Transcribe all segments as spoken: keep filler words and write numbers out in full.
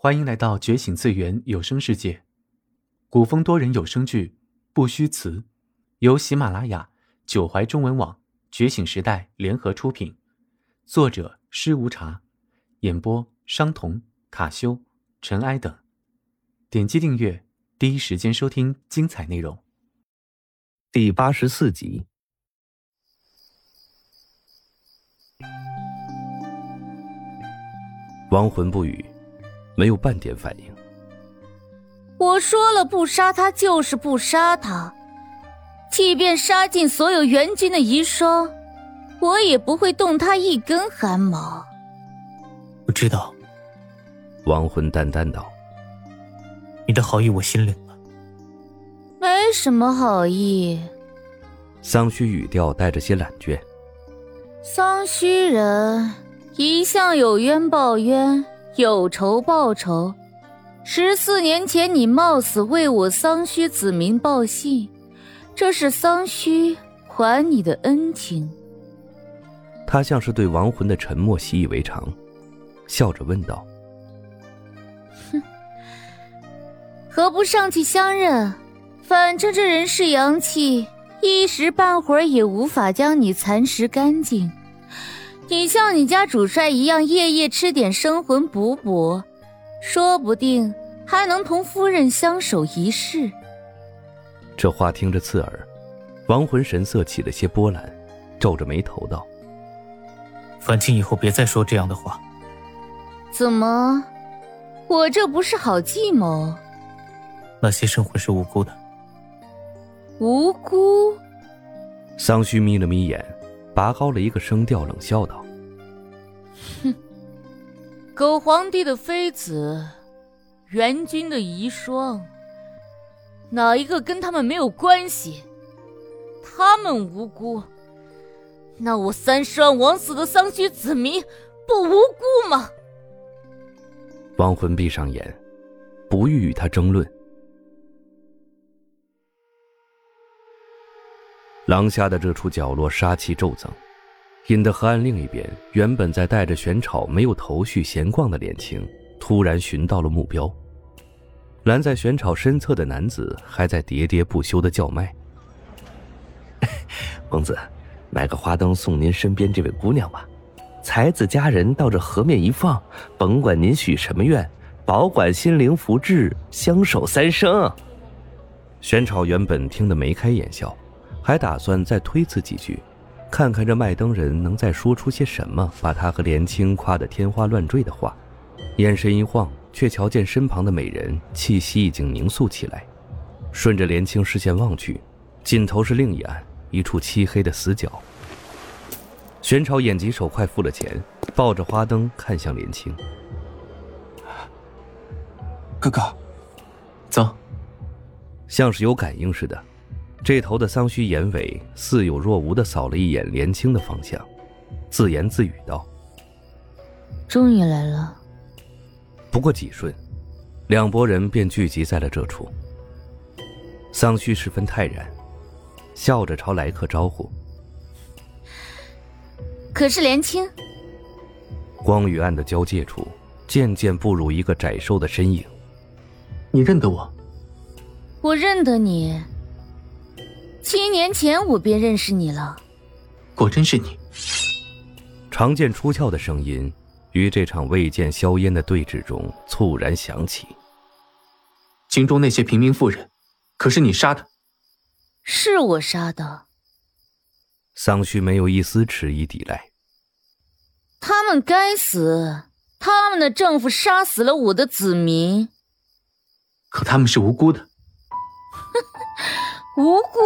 欢迎来到觉醒次元有声世界，古风多人有声剧《不虚词》，由喜马拉雅、九怀中文网、觉醒时代联合出品，作者施无茶，演播商童、卡修、尘埃等。点击订阅，第一时间收听精彩内容。 第八十四集。亡魂不语，没有半点反应。 我说了不杀他就是不杀他，即便杀尽所有援军的遗孀，我也不会动他一根汗毛。 我知道。 亡魂淡淡道， 你的好意我心领了。 没什么好意。 桑须语调带着些懒倦。 桑须人一向有冤报冤，有仇报仇。十四年前你冒死为我桑须子民报信，这是桑须还你的恩情。 他像是对亡魂的沉默习以为常，笑着问道， 哼，何不上去相认？反正这人世阳气一时半会儿也无法将你蚕食干净。你像你家主帅一样夜夜吃点生魂补补，说不定还能同夫人相守一世。 这话听着刺耳，亡魂神色起了些波澜，皱着眉头道， 反清以后别再说这样的话。 怎么，我这不是好计谋？ 那些生魂是无辜的。 无辜？ 桑须眯了眯眼，拔高了一个声调，冷笑道， 哼，狗皇帝的妃子，元君的遗孀，哪一个跟他们没有关系？他们无辜，那我三十万枉死的桑须子民不无辜吗？ 亡魂闭上眼，不欲与他争论。廊下的这处角落杀气骤增，引得河岸另一边原本在带着玄草没有头绪闲逛的脸青突然寻到了目标。拦在玄草身侧的男子还在喋喋不休地叫卖， 公子，买个花灯送您身边这位姑娘吧，才子佳人到这河面一放，甭管您许什么愿，保管心灵福至，相守三生。 玄草原本听得眉开眼笑，还打算再推辞几句，看看这卖灯人能再说出些什么把他和连青夸得天花乱坠的话。眼神一晃，却瞧见身旁的美人气息已经凝肃起来，顺着连青视线望去，尽头是另一岸一处漆黑的死角。玄朝眼疾手快付了钱，抱着花灯看向连青， 哥哥走。 像是有感应似的，这头的桑须眼尾似有若无地扫了一眼连青的方向，自言自语道， 终于来了。 不过几瞬，两拨人便聚集在了这处。桑须十分泰然，笑着朝来客招呼， 可是连青。 光与暗的交界处渐渐步入一个窄瘦的身影。 你认得我？ 我认得你，七年前我便认识你了。 果真是你。 长剑出鞘的声音于这场未见硝烟的对峙中猝然响起。 京中那些平民妇人，可是你杀的？ 是我杀的。 桑须没有一丝迟疑抵赖。 他们该死，他们的丈夫杀死了我的子民。 可他们是无辜的。 无辜？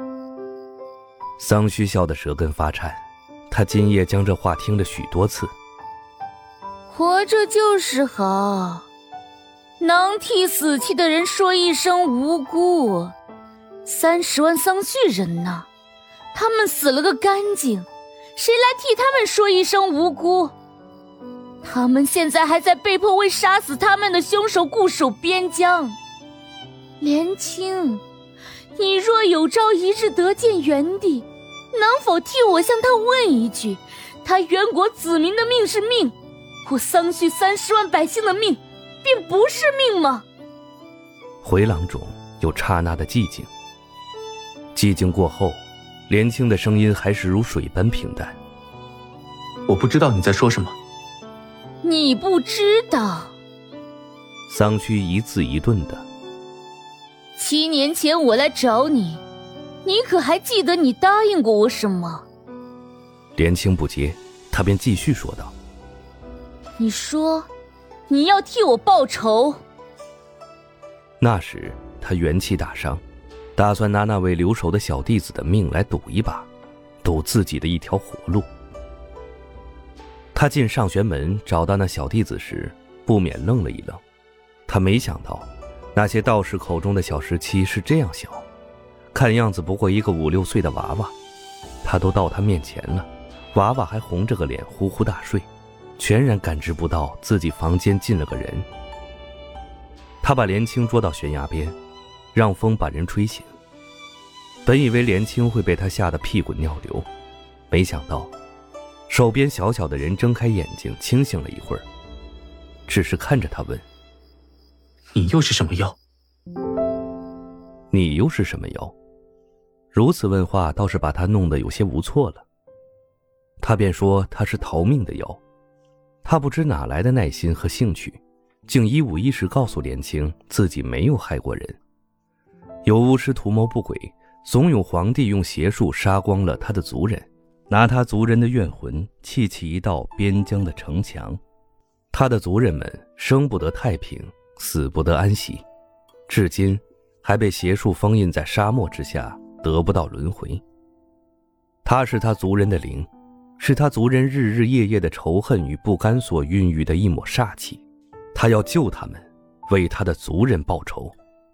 桑须笑得舌根发颤，他今夜将这话听了许多次。 活着就是好，能替死去的人说一声无辜。三十万桑须人呢？他们死了个干净，谁来替他们说一声无辜？他们现在还在被迫为杀死他们的凶手固守边疆。连青，你若有朝一日得见元帝，能否替我向他问一句，他元国子民的命是命，我桑须三十万百姓的命便不是命吗？ 回廊中有刹那的寂静，寂静过后，连青的声音还是如水般平淡。 我不知道你在说什么。 你不知道？ 桑须一字一顿的。 七年前我来找你，你可还记得你答应过我什么？ 连青不接，他便继续说道： 你说你要替我报仇。 那时他元气大伤，打算拿那位留守的小弟子的命来赌一把，赌自己的一条活路。他进上玄门找到那小弟子时，不免愣了一愣。他没想到那些道士口中的小十七是这样小，看样子不过一个五六岁的娃娃。他都到他面前了，娃娃还红着个脸呼呼大睡，全然感知不到自己房间进了个人。他把连青捉到悬崖边，让风把人吹醒。本以为连青会被他吓得屁滚尿流，没想到手边小小的人睁开眼睛，清醒了一会儿，只是看着他问： 你又是什么妖？ 你又是什么妖？如此问话倒是把他弄得有些无措了。他便说他是逃命的妖。他不知哪来的耐心和兴趣，竟一五一十告诉连青自己没有害过人。有巫师图谋不轨，怂恿皇帝用邪术杀光了他的族人，拿他族人的怨魂砌起一道边疆的城墙。他的族人们生不得太平，死不得安息，至今还被邪术封印在沙漠之下，得不到轮回。他是他族人的灵，是他族人日日夜夜的仇恨与不甘所孕育的一抹煞气。他要救他们，为他的族人报仇。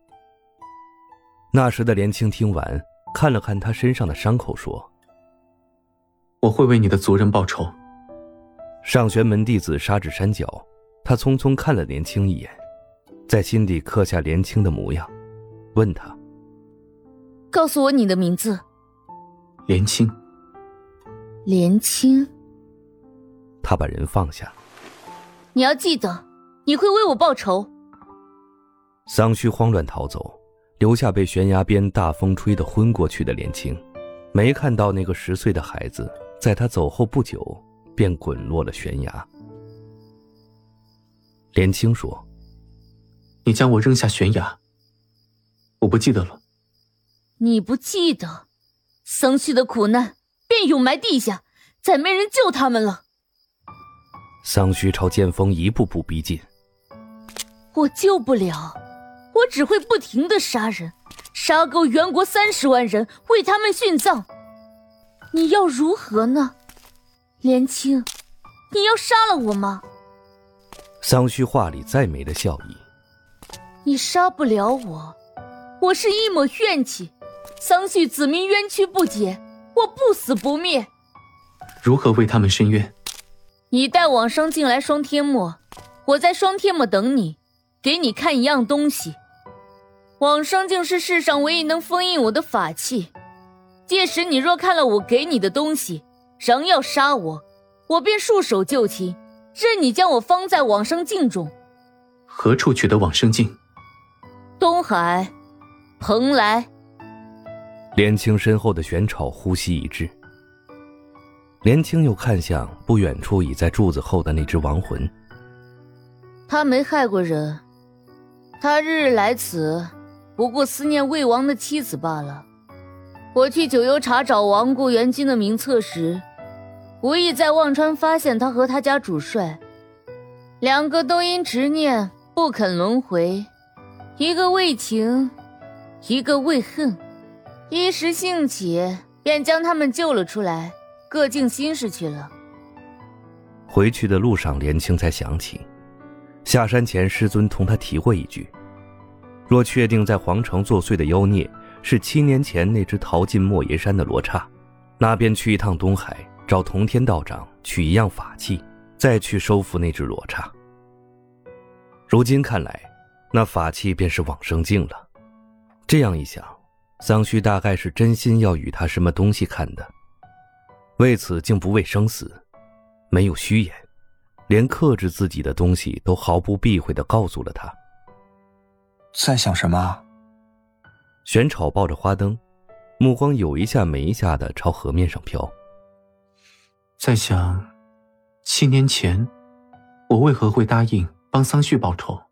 那时的连青听完，看了看他身上的伤口，说： 我会为你的族人报仇。 上玄门弟子杀至山脚，他匆匆看了连青一眼，在心底刻下连青的模样，问他： 告诉我你的名字。 连青。 连青。 他把人放下。 你要记得，你会为我报仇。 桑须慌乱逃走，留下被悬崖边大风吹得昏过去的连青，没看到那个十岁的孩子在他走后不久便滚落了悬崖。连青说： 你将我扔下悬崖，我不记得了。 你不记得，桑须的苦难便永埋地下，再没人救他们了。 桑须朝剑锋一步步逼近。 我救不了，我只会不停地杀人，杀够元国三十万人，为他们殉葬。你要如何呢？连青，你要杀了我吗？ 桑须话里再没了笑意。 你杀不了我，我是一抹怨气，桑须子民冤屈不解，我不死不灭。 如何为他们伸冤？ 你带往生境来双天墨，我在双天墨等你，给你看一样东西。往生境是世上唯一能封印我的法器，届时你若看了我给你的东西，仍要杀我，我便束手就擒，任你将我放在往生境中。 何处取得往生境？ 东海，蓬莱。 连青身后的玄草呼吸一滞。连青又看向不远处倚在柱子后的那只亡魂。 他没害过人，他日日来此，不过思念魏王的妻子罢了。我去九幽查找亡故元君的名册时，无意在忘川发现他和他家主帅，两个都因执念不肯轮回，一个为情，一个为恨，一时兴起便将他们救了出来，各尽心事去了。 回去的路上，连青才想起下山前师尊同他提过一句，若确定在皇城作祟的妖孽是七年前那只逃进莫邪山的罗刹，那便去一趟东海，找同天道长取一样法器，再去收服那只罗刹。如今看来，那法器便是往生境了。这样一想，桑须大概是真心要与他什么东西看的，为此竟不畏生死，没有虚言， 连克制自己的东西都毫不避讳地告诉了他。 在想什么？ 玄草抱着花灯，目光有一下没一下地朝河面上飘。 在想，七年前，我为何会答应帮桑旭报仇？